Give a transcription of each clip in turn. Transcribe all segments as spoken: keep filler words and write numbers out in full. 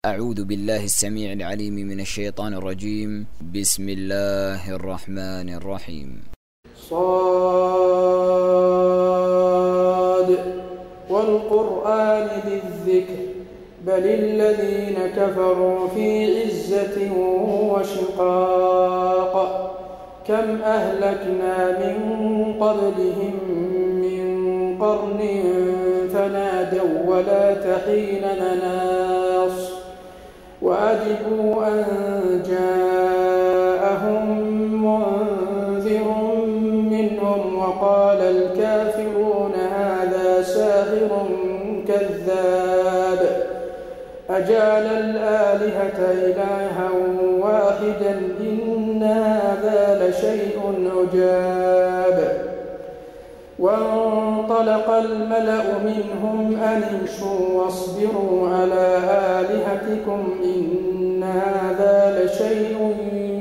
أعوذ بالله السميع العليم من الشيطان الرجيم. بسم الله الرحمن الرحيم. صاد والقرآن ذي الذكر بل الذين كفروا في عزة وشقاق كم أهلكنا من قبلهم من قرن فنادوا ولا تحين مناص وأجبوا أن جاءهم منذر منهم وقال الكافرون هذا ساحر كذاب أجعل الآلهة إلها واحدا إن هذا لشيء عجاب. وانطلق الملأ منهم أن امشوا واصبروا على آلهتكم إن هذا لشيء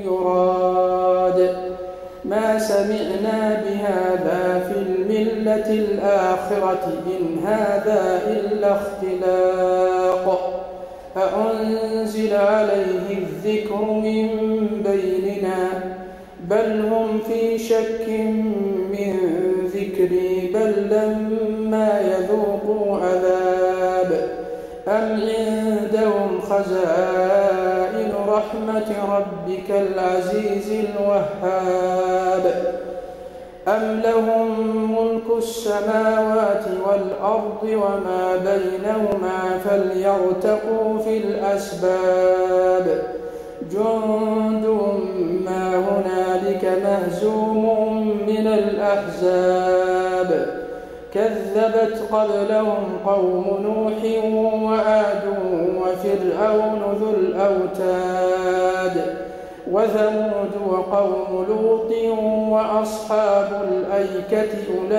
يراد ما سمعنا بهذا في الملة الآخرة إن هذا إلا اختلاق أأنزل عليه الذكر من بيننا بل هم في شك من ذكري بل لما يذوقوا عذاب أم عندهم خزائن رحمة ربك العزيز الوهاب أم لهم ملك السماوات والأرض وما بينهما فليرتقوا في الأسباب جند ما هنالك مهزوم من الأحزاب كذبت قبلهم قوم نوح وعاد وفرعون ذو الأوتاد وثمود وقوم لوط وأصحاب الأيكة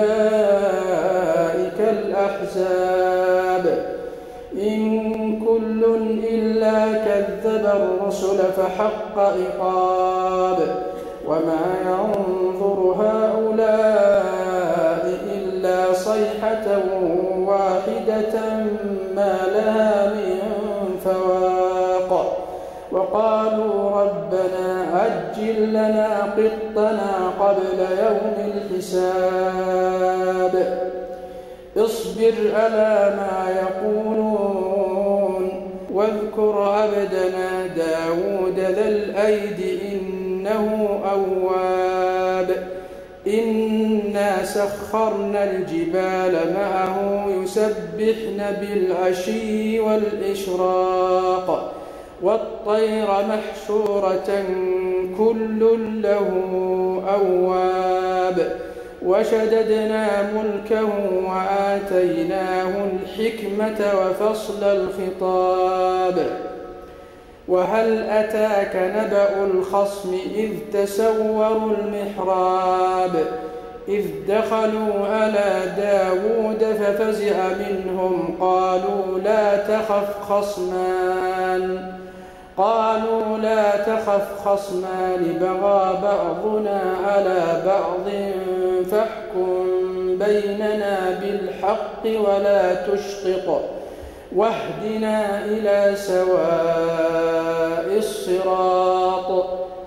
أولئك الأحزاب إن كل إلا كذب الرسل فحق عقاب وما ينظر هؤلاء إلا صيحة واحدة ما لها من فواق وقالوا ربنا عجل لنا قطنا قبل يوم الحساب اصبر على ما يقولون واذكر عبدنا داود ذا الأيد إنه أواب إنا سخرنا الجبال معه يسبحن بالعشي والإشراق والطير محشورة كل له أواب وشددنا ملكه وآتيناه الحكمة وفصل الخطاب وهل أتاك نبأ الخصم إذ تسوروا المحراب إذ دخلوا على داود ففزع منهم قالوا لا تخف خصمان قالوا لا تخف خصمان بغى بعضنا على بعض فاحكم بيننا بالحق ولا تشطط واهدنا إلى سواء الصراط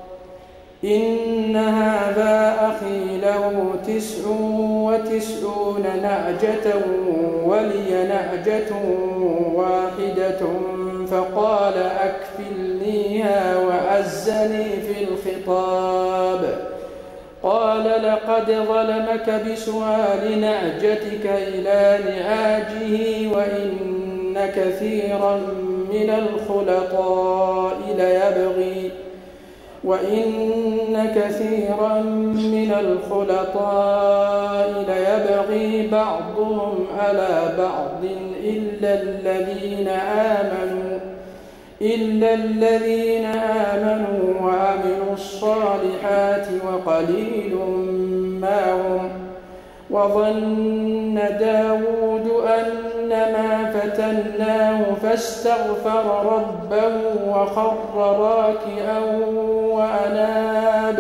إن هذا أخي له تسع وتسعون نعجة ولي نعجة واحدة فقال أكفلنيها وعزني في الخطاب قال لقد ظلمك بسؤال نعجتك إلى نعاجه وإن كثيرا من الخلطاء ليبغي وإن كثيرا من الخلطاء ليبغي بعضهم على بعض إلا الذين آمنوا إلا الذين آمنوا وعملوا الصالحات وقليل ما هم وظن داود أنما فتناه فاستغفر ربه وخر راكعا وأناب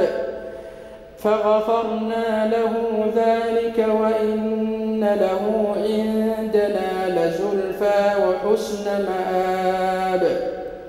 فغفرنا له ذلك وإن له عندنا لزلفى وحسن مآب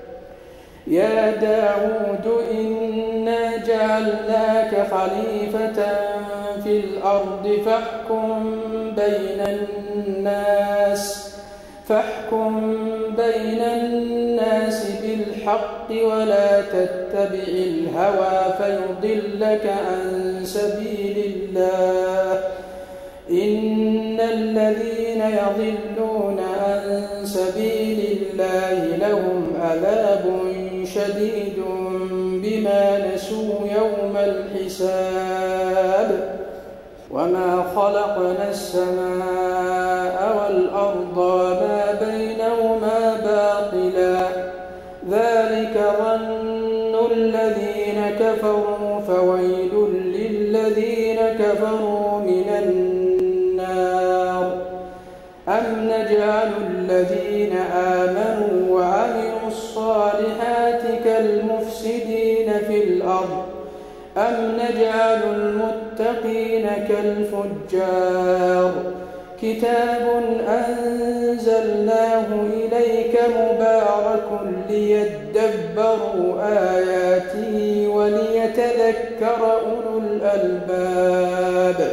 يا داود إنا جعلناك خليفة في الأرض فاحكم بين الناس فاحكم بين الناس بالحق ولا تتبع الهوى فيضلك عن سبيل الله إن الذين يضلون عن سبيل الله لهم عذاب شديد بما نسوا يوم الحساب وما خلقنا السماء والأرض وما بينهما باطلا ذلك ظن الذين كفروا فويل للذين كفروا من النار أم نجعل الذين آمنوا وعملوا الصالحات كالمفسدين في الأرض أم نجعل المتقين كالفجار كتاب أنزلناه إليك مبارك ليدبروا آياته وليتذكر أولو الألباب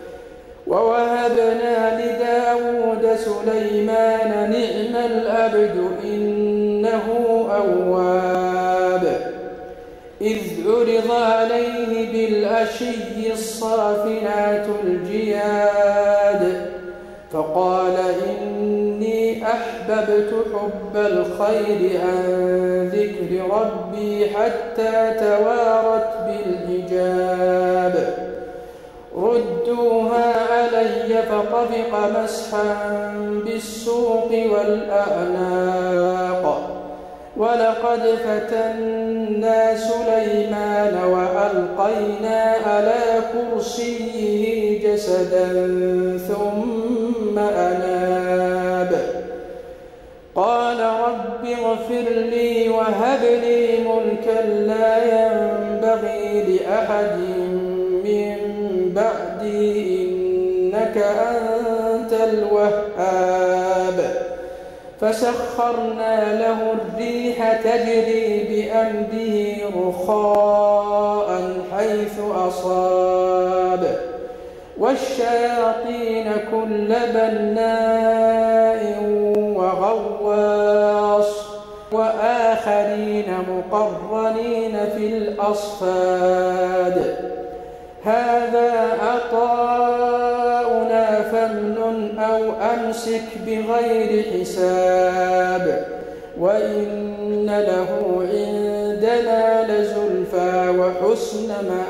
ووهبنا لداود سليمان نعم العبد إنه أواب إذ عرض عليه بالعشي الصافنات الجياد فقال إني أحببت حب الخير عن ذكر ربي حتى توارت بالحجاب ردوها علي فطفق مسحا بالسوق والأعناق ولقد فتنا سليمان وألقينا على كرسيه جسدا ثم أناب قال رب اغفر لي وهب لي ملكا لا ينبغي لأحد من بعدي إنك أنت الوهاب فسخرنا له الريح تجري بأمره رخاء حيث أصاب والشياطين كل بناء وغواص وآخرين مقرنين في الأصفاد هذا عطاؤنا فامنن أو أمسك بغير حساب وإن له عندنا لزلفى وحسن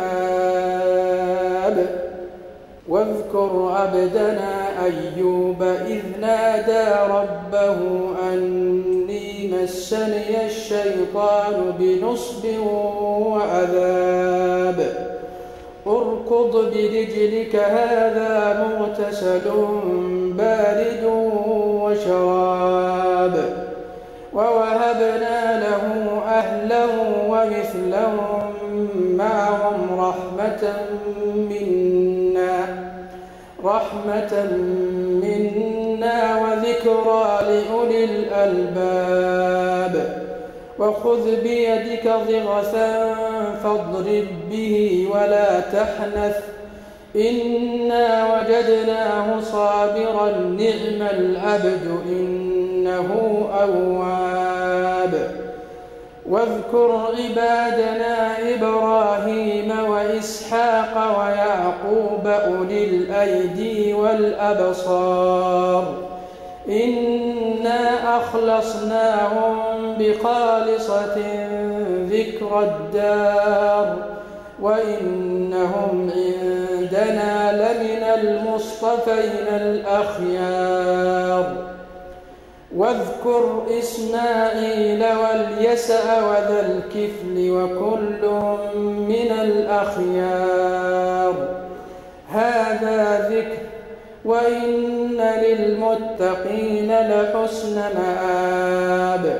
مآب واذكر عبدنا أيوب إذ نادى ربه أني مسني الشيطان بنصب وعذاب اركض برجلك هذا مغتسل بارد وشراب ووهبنا له أهله ومثلهم معهم رحمة منا رحمة منا وذكرى لأولي الألباب وخذ بيدك ضغثا فاضرب به ولا تحنث إنا وجدناه صابرا نعم العبد إنه أواب واذكر عبادنا إبراهيم وإسحاق ويعقوب أولي الأيدي والأبصار إنا أخلصناهم بخالصة ذكر الدار وإنهم عندنا لمن المصطفين الأخيار واذكر إسماعيل واليسع وذا الكفل وكل من الأخيار هذا ذكر وإن للمتقين لحسن مآب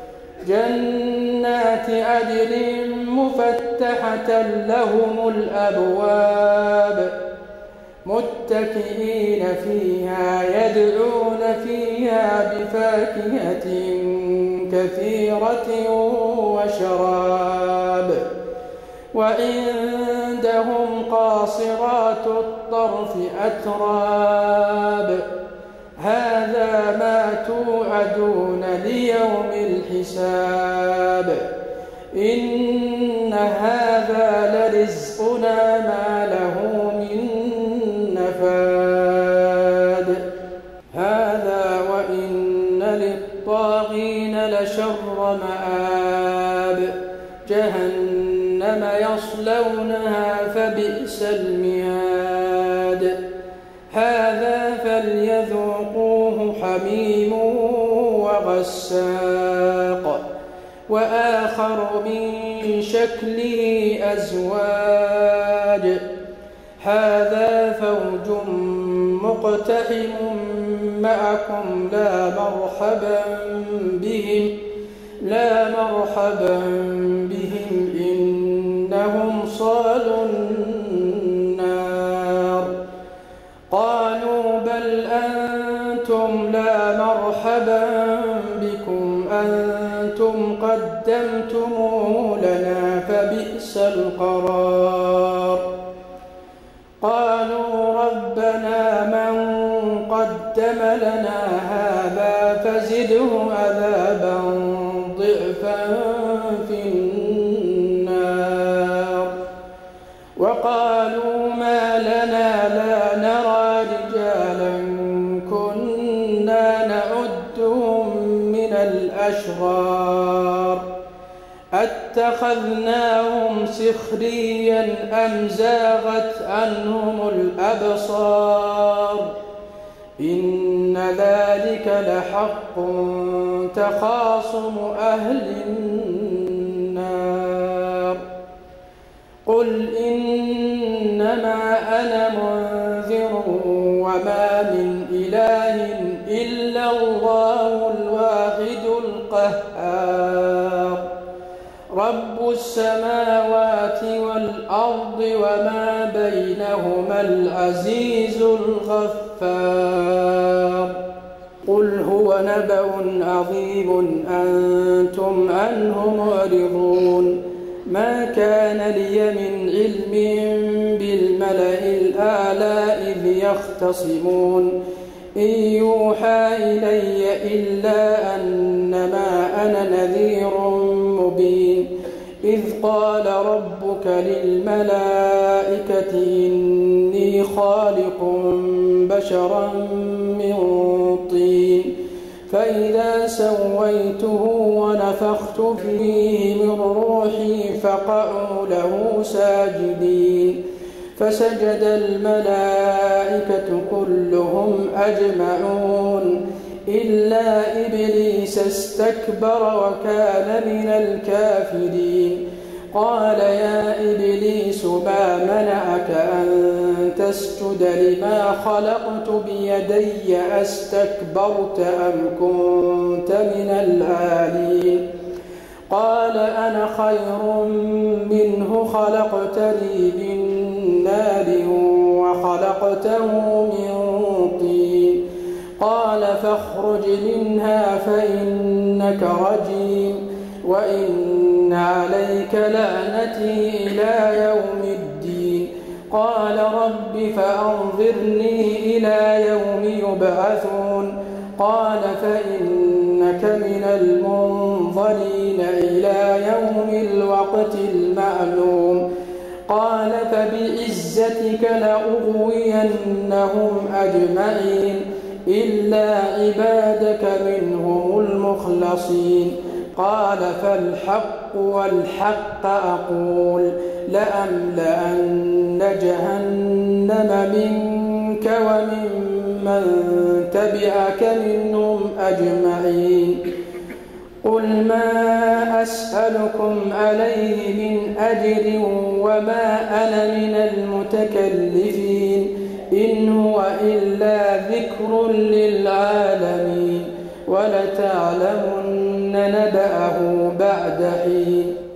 جنات عدن مفتحة لهم الأبواب متكئين فيها يدعون فيها بفاكهة كثيرة وشراب. وعندهم قاصرات الطرف أتراب. هذا ما توعدون ليوم الحساب. إن هذا لرزقنا ما له من نفاد. هذا وإن للطاغين لشر مآب. جهنم يصلونها فبئس المهاد. هذا فليذوقوه حميم وغساق وآخر من شكله أزواج. هذا فوج مقتحم معكم لا مرحبا بهم لا مرحبا بهم إنهم صالوا النار. قالوا بل أنتم لا مرحبا بكم أنتم قدمتموه لنا فبئس القرار. قالوا ربنا من قدم لنا هذا فزده عذابا ضعفا في النار. وقالوا ما لنا لا نرى رجالا كنا نعدهم من الأشرار أتخذناهم سخريا أم زاغت عنهم الأبصار. إن ذلك لحق تخاصم أهل النار. قل إنما أنا منذر وما من إله إلا الله الواحد القهار. رب السماوات والأرض وما بينهما العزيز الغفار. قل هو نبأ عظيم أنتم عنه معرضون. ما كان لي من علم بالملأ الأعلى إذ يختصمون إن يوحى إلي إلا أنما أنا نذير مبين. إذ قال ربك للملائكة إني خالق بشرا من طين فإذا سويته ونفخت فيه من روحي فقعوا له ساجدين. فسجد الملائكة كلهم أجمعون إلا إبليس استكبر وكان من الكافرين. قال يا إبليس ما منعك أن تسجد لما خلقت بيدي أستكبرت أم كنت من العالين؟ قال أنا خير منه خلقتني من نار وخلقته من طين. قال فاخرج منها فإنك رجيم وإن عليك لعنتي إلى يوم الدين. قال رب فأنظرني إلى يوم يبعثون. قال فإنك من المنظرين إلى يوم الوقت المعلوم. قال فبعزتك لأغوينهم أجمعين إلا عبادك منهم المخلصين. قال فالحق والحق أقول لأملأن جهنم منك ومن من تبعك منهم أجمعين. قل ما أسألكم عليه من أجر وما أنا من المتكلفين إن هو إلا ذكر للعالمين ولتعلمن نبأه بعد حين.